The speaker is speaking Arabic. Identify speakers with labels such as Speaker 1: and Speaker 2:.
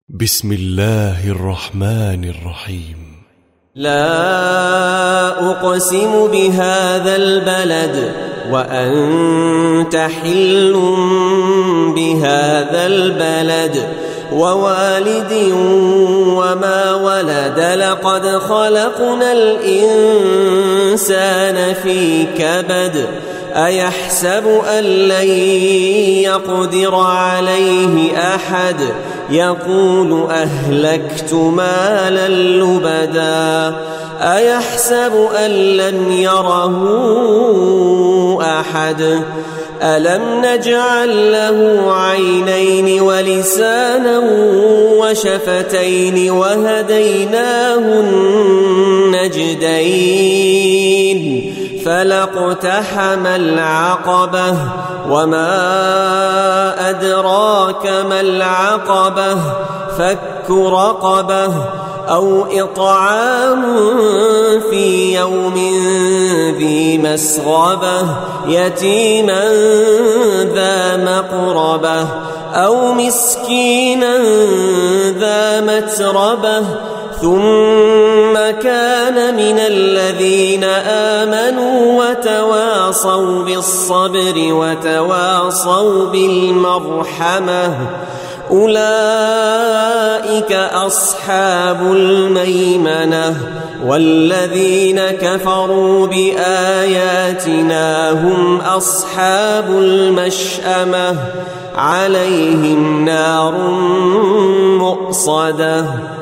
Speaker 1: بسم الله الرحمن الرحيم.
Speaker 2: لا أقسم بهذا البلد وأنت حل بهذا البلد ووالد وما ولد لقد خلقنا الإنسان في كبد أيحسب أن لن يقدر عليه أحد يقول أهلكت مالا لبدا أيحسب أن لم يره أحد ألم نجعل له عينين ولسانا وشفتين وهديناه النجدين فلاقتحم العقبة وما أدراك ما العقبة فك رقبة أو إطعام في يوم ذي مسغبة يتيما ذا مقربة أو مسكينا ذا متربة ثم كان من الذين آمنوا وتواصوا بالصبر وتواصوا بالمرحمة أولئك أصحاب الميمنة والذين كفروا بآياتنا هم أصحاب المشأمة عليهم نار مؤصدة.